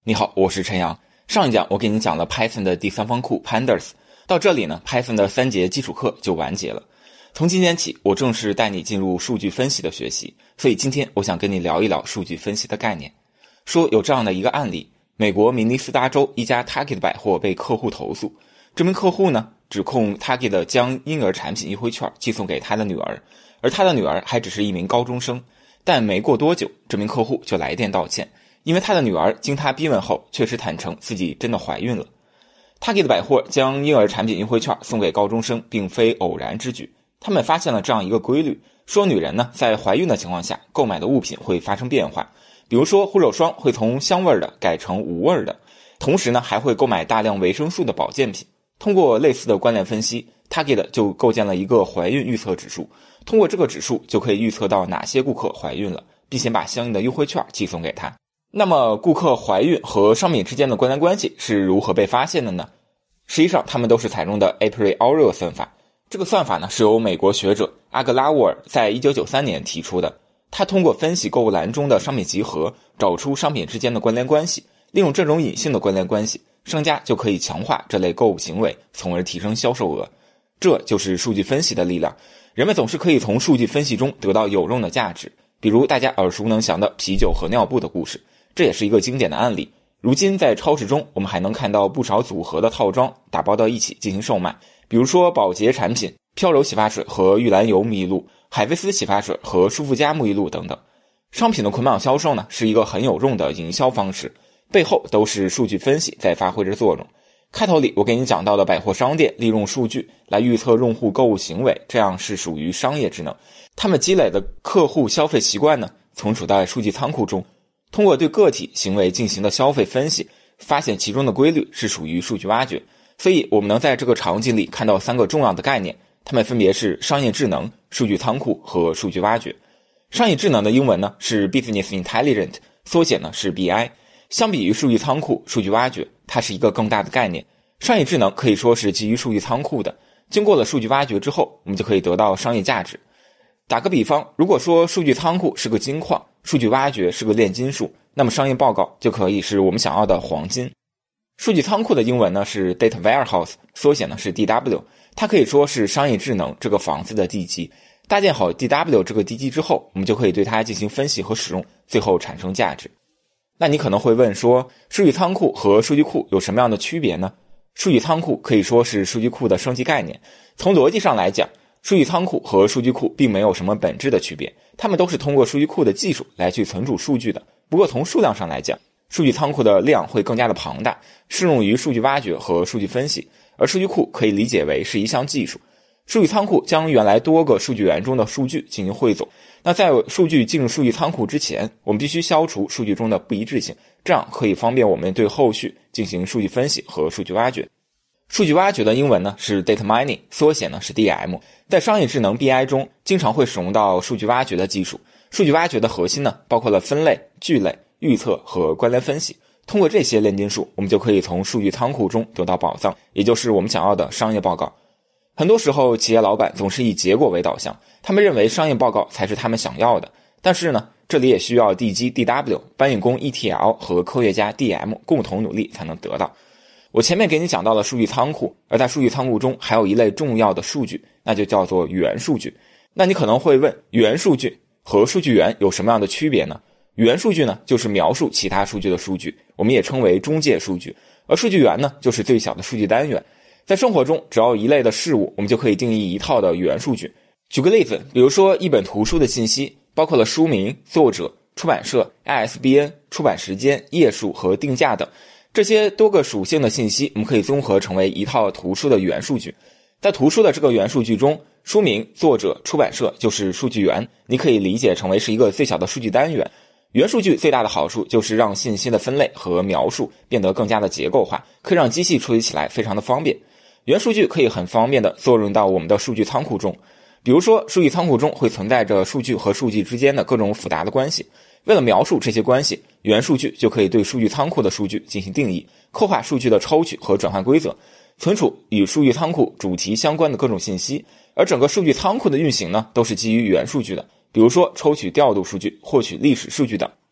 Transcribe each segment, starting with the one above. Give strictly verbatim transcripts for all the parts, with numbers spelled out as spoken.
你好，我是陈阳。上一讲我给你讲了 Python 的第三方库 Pandas， 到这里呢 Python 的三节基础课就完结了。从今天起，我正式带你进入数据分析的学习，所以今天我想跟你聊一聊数据分析的概念。说有这样的一个案例，美国明尼苏达州一家 Target 百货被客户投诉，这名客户呢指控 Target 将婴儿产品优惠券寄送给他的女儿，而他的女儿还只是一名高中生。但没过多久，这名客户就来电道歉，因为他的女儿经他逼问后确实坦诚自己真的怀孕了。Target 百货将婴儿产品优惠券送给高中生并非偶然之举，他们发现了这样一个规律，说女人呢在怀孕的情况下购买的物品会发生变化，比如说护手霜会从香味的改成无味的，同时呢还会购买大量维生素的保健品。通过类似的关联分析， Target 就构建了一个怀孕预测指数，通过这个指数就可以预测到哪些顾客怀孕了，并且把相应的优惠券寄送给他。那么顾客怀孕和商品之间的关联关系是如何被发现的呢？实际上他们都是采用的 a priori 算法。这个算法呢是由美国学者阿格拉沃尔在一九九三年提出的。他通过分析购物篮中的商品集合，找出商品之间的关联关系，利用这种隐性的关联关系，商家就可以强化这类购物行为，从而提升销售额。这就是数据分析的力量。人们总是可以从数据分析中得到有用的价值，比如大家耳熟能详的啤酒和尿布的故事，这也是一个经典的案例。如今在超市中，我们还能看到不少组合的套装打包到一起进行售卖，比如说宝洁产品、飘柔洗发水和玉兰油沐浴露、海飞丝洗发水和舒肤佳沐浴露等等。商品的捆绑销售呢，是一个很有用的营销方式，背后都是数据分析在发挥着作用。开头里我给你讲到的百货商店利用数据来预测用户购物行为，这样是属于商业智能。他们积累的客户消费习惯呢，存储在数据仓库中，通过对个体行为进行的消费分析，发现其中的规律，是属于数据挖掘。所以我们能在这个场景里看到三个重要的概念，它们分别是商业智能、数据仓库和数据挖掘。商业智能的英文呢是 Business Intelligence， 缩写呢是 B I。 相比于数据仓库、数据挖掘，它是一个更大的概念。商业智能可以说是基于数据仓库的，经过了数据挖掘之后，我们就可以得到商业价值。打个比方，如果说数据仓库是个金矿，数据挖掘是个炼金术，那么商业报告就可以是我们想要的黄金。数据仓库的英文呢是 Data Warehouse， 缩写呢是 D W， 它可以说是商业智能这个房子的地基。搭建好 D W 这个地基之后，我们就可以对它进行分析和使用，最后产生价值。那你可能会问说，数据仓库和数据库有什么样的区别呢？数据仓库可以说是数据库的升级概念。从逻辑上来讲，数据仓库和数据库并没有什么本质的区别，它们都是通过数据库的技术来去存储数据的。不过从数量上来讲，数据仓库的量会更加的庞大，适用于数据挖掘和数据分析，而数据库可以理解为是一项技术。数据仓库将原来多个数据源中的数据进行汇总，那在数据进入数据仓库之前，我们必须消除数据中的不一致性，这样可以方便我们对后续进行数据分析和数据挖掘。数据挖掘的英文呢是 Data Mining， 缩写呢是 D M。 在商业智能 B I 中经常会使用到数据挖掘的技术。数据挖掘的核心呢包括了分类、聚类、预测和关联分析。通过这些炼金术，我们就可以从数据仓库中得到宝藏，也就是我们想要的商业报告。很多时候企业老板总是以结果为导向，他们认为商业报告才是他们想要的，但是呢这里也需要地基 D W、 搬运工 E T L 和科学家 D M 共同努力才能得到。我前面给你讲到了数据仓库，而在数据仓库中还有一类重要的数据，那就叫做元数据。那你可能会问，元数据和数据源有什么样的区别呢？元数据呢就是描述其他数据的数据，我们也称为中介数据，而数据源呢就是最小的数据单元。在生活中，只要一类的事物，我们就可以定义一套的元数据。举个例子，比如说一本图书的信息，包括了书名、作者、出版社、I S B N、出版时间、页数和定价等，这些多个属性的信息，我们可以综合成为一套图书的元数据。在图书的这个元数据中，书名、作者、出版社就是数据源，你可以理解成为是一个最小的数据单元。元数据最大的好处就是让信息的分类和描述变得更加的结构化，可以让机器处理起来非常的方便。元数据可以很方便的作用到我们的数据仓库中，比如说数据仓库中会存在着数据和数据之间的各种复杂的关系，为了描述这些关系，元数据就可以对数据仓库的数据进行定义，刻画数据的抽取和转换规则，存储与数据仓库主题相关的各种信息，而整个数据仓库的运行呢，都是基于元数据的，比如说抽取调度数据、获取历史数据等。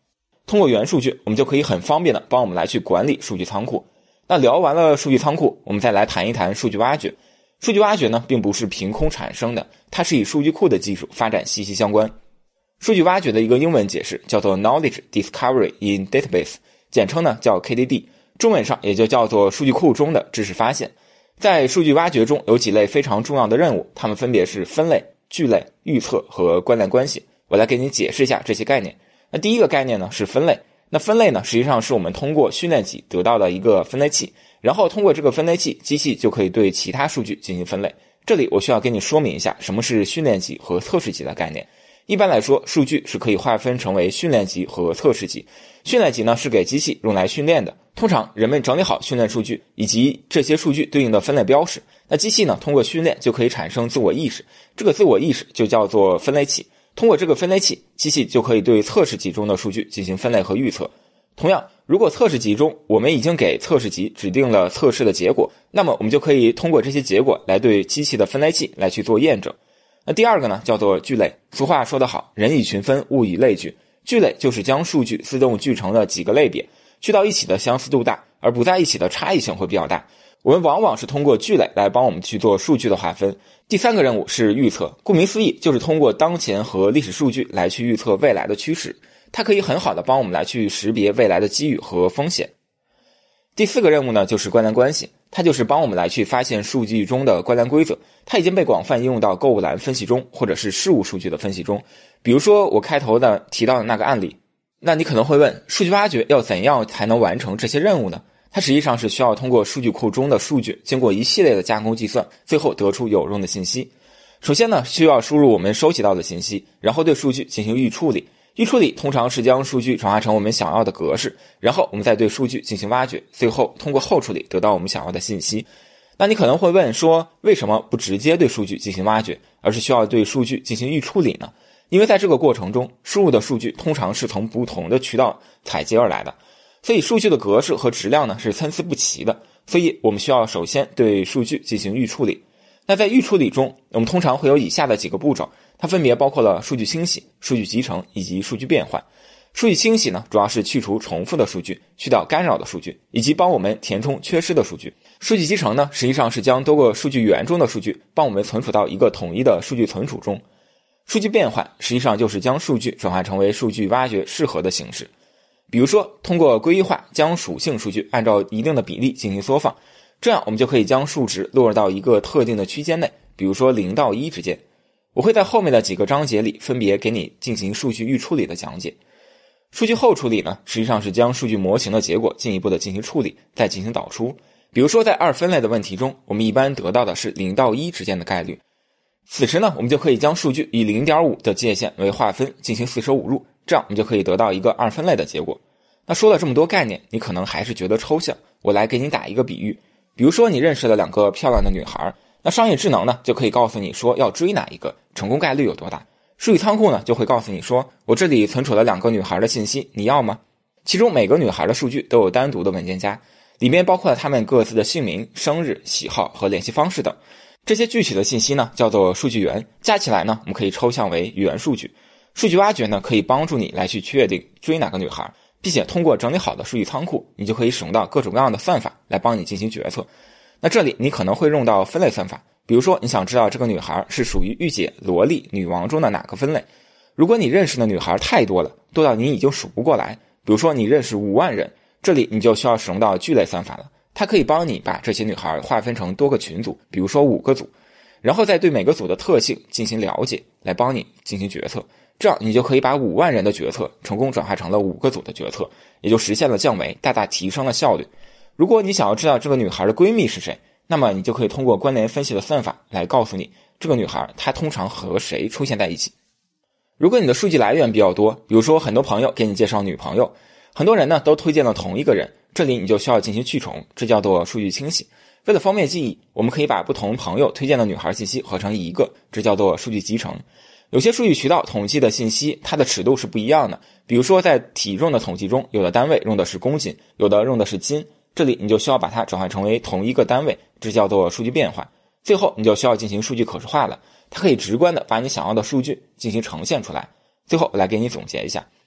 通过元数据，我们就可以很方便的帮我们来去管理数据仓库。那聊完了数据仓库，我们再来谈一谈数据挖掘。数据挖掘呢，并不是凭空产生的，它是与数据库的技术发展息息相关。数据挖掘的一个英文解释叫做 Knowledge Discovery in Database， 简称呢叫 K D D， 中文上也就叫做数据库中的知识发现。在数据挖掘中有几类非常重要的任务，它们分别是分类、聚类、预测和关联关系。我来给你解释一下这些概念。那第一个概念呢是分类。那分类呢实际上是我们通过训练集得到的一个分类器，然后通过这个分类器，机器就可以对其他数据进行分类。这里我需要给你说明一下什么是训练集和测试集的概念。一般来说，数据是可以划分成为训练集和测试集。训练集呢是给机器用来训练的，通常人们整理好训练数据以及这些数据对应的分类标识，那机器呢通过训练就可以产生自我意识，这个自我意识就叫做分类器。通过这个分类器，机器就可以对测试集中的数据进行分类和预测。同样，如果测试集中我们已经给测试集指定了测试的结果，那么我们就可以通过这些结果来对机器的分类器来去做验证。那第二个呢叫做聚类。俗话说得好，人以群分，物以类聚。聚类就是将数据自动聚成了几个类别，聚到一起的相似度大，而不在一起的差异性会比较大。我们往往是通过聚类来帮我们去做数据的划分。第三个任务是预测，顾名思义，就是通过当前和历史数据来去预测未来的趋势，它可以很好的帮我们来去识别未来的机遇和风险。第四个任务呢就是关联关系，它就是帮我们来去发现数据中的关联规则，它已经被广泛应用到购物篮分析中，或者是事务数据的分析中。比如说我开头的提到的那个案例，那你可能会问，数据挖掘要怎样才能完成这些任务呢？它实际上是需要通过数据库中的数据，经过一系列的加工计算，最后得出有用的信息。首先呢，需要输入我们收集到的信息，然后对数据进行预处理。预处理通常是将数据转化成我们想要的格式，然后我们再对数据进行挖掘，最后通过后处理得到我们想要的信息。那你可能会问说，为什么不直接对数据进行挖掘，而是需要对数据进行预处理呢？因为在这个过程中，输入的数据通常是从不同的渠道采集而来的，所以数据的格式和质量呢是参差不齐的，所以我们需要首先对数据进行预处理。那在预处理中，我们通常会有以下的几个步骤，它分别包括了数据清洗、数据集成以及数据变换。数据清洗呢，主要是去除重复的数据，去掉干扰的数据，以及帮我们填充缺失的数据。数据集成呢，实际上是将多个数据源中的数据帮我们存储到一个统一的数据存储中。数据变换实际上就是将数据转换成为数据挖掘适合的形式。比如说，通过归一化将属性数据按照一定的比例进行缩放，这样我们就可以将数值落入到一个特定的区间内，比如说零到一之间。我会在后面的几个章节里分别给你进行数据预处理的讲解。数据后处理呢，实际上是将数据模型的结果进一步的进行处理，再进行导出。比如说在二分类的问题中，我们一般得到的是零到一之间的概率。此时呢，我们就可以将数据以 零点五 的界限为划分，进行四舍五入，这样我们就可以得到一个二分类的结果。那说了这么多概念，你可能还是觉得抽象，我来给你打一个比喻。比如说你认识了两个漂亮的女孩，那商业智能呢就可以告诉你说要追哪一个，成功概率有多大。数据仓库呢就会告诉你说，我这里存储了两个女孩的信息，你要吗？其中每个女孩的数据都有单独的文件夹，里面包括了她们各自的姓名、生日、喜好和联系方式等。这些具体的信息呢叫做数据源，加起来呢我们可以抽象为元数据。数据挖掘呢可以帮助你来去确定追哪个女孩，并且通过整理好的数据仓库，你就可以使用到各种各样的算法来帮你进行决策。那这里你可能会用到分类算法，比如说你想知道这个女孩是属于御姐、萝莉、女王中的哪个分类。如果你认识的女孩太多了，多到你已经数不过来，比如说你认识五万人，这里你就需要使用到聚类算法了。它可以帮你把这些女孩划分成多个群组，比如说五个组，然后再对每个组的特性进行了解，来帮你进行决策。这样你就可以把五万人的决策成功转化成了五个组的决策，也就实现了降维，大大提升了效率。如果你想要知道这个女孩的闺蜜是谁，那么你就可以通过关联分析的算法来告诉你这个女孩她通常和谁出现在一起。如果你的数据来源比较多，比如说很多朋友给你介绍女朋友，很多人呢都推荐了同一个人，这里你就需要进行去重，这叫做数据清洗。为了方便记忆，我们可以把不同朋友推荐的女孩信息合成一个，这叫做数据集成。有些数据渠道统计的信息，它的尺度是不一样的，比如说在体重的统计中，有的单位用的是公斤，有的用的是斤，这里你就需要把它转换成为同一个单位，这叫做数据变换。最后你就需要进行数据可视化了，它可以直观的把你想要的数据进行呈现出来。最后我来给你总结一下，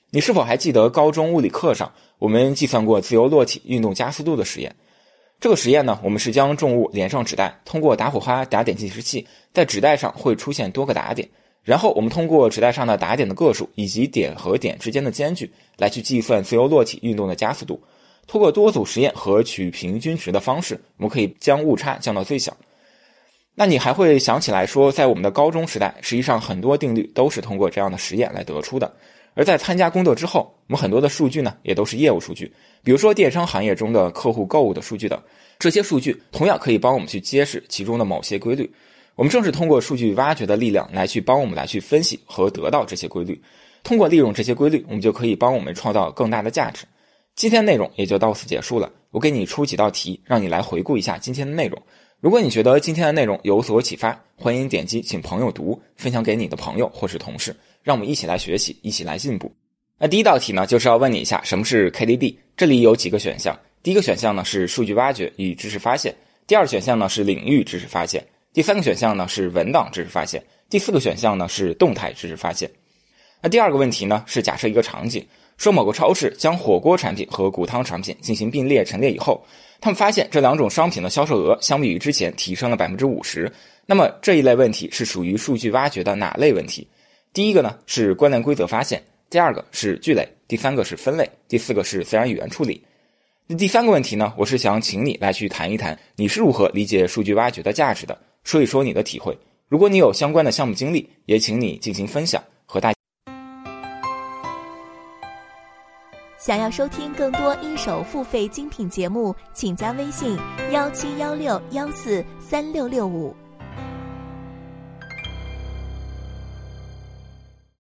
你是否还记得高中物理课上我们计算过自由落体运动加速度的实验？这个实验呢，我们是将重物连上纸袋，通过打火花打点计时器，在纸袋上会出现多个打点，然后我们通过纸袋上的打点的个数以及点和点之间的间距来去计算自由落体运动的加速度。通过多组实验和取平均值的方式，我们可以将误差降到最小。那你还会想起来说，在我们的高中时代，实际上很多定律都是通过这样的实验来得出的。而在参加工作之后，我们很多的数据呢，也都是业务数据，比如说电商行业中的客户购物的数据等。这些数据同样可以帮我们去揭示其中的某些规律。我们正是通过数据挖掘的力量来去帮我们来去分析和得到这些规律。通过利用这些规律，我们就可以帮我们创造更大的价值。今天内容也就到此结束了，我给你出几道题，让你来回顾一下今天的内容。如果你觉得今天的内容有所启发，欢迎点击请朋友读，分享给你的朋友或是同事，让我们一起来学习，一起来进步。那第一道题呢，就是要问你一下什么是 K D D。 这里有几个选项，第一个选项呢是数据挖掘与知识发现，第二个选项呢是领域知识发现，第三个选项呢是文档知识发现，第四个选项呢是动态知识发现。那第二个问题呢是假设一个场景，说某个超市将火锅产品和骨汤产品进行并列陈列以后，他们发现这两种商品的销售额相比于之前提升了 百分之五十。 那么这一类问题是属于数据挖掘的哪类问题？第一个呢是关联规则发现，第二个是聚类，第三个是分类，第四个是自然语言处理。第三个问题呢，我是想请你来去谈一谈你是如何理解数据挖掘的价值的，说一说你的体会。如果你有相关的项目经历，也请你进行分享和大家。 想要收听更多一手付费精品节目，请加微信一七一六一四三六六五。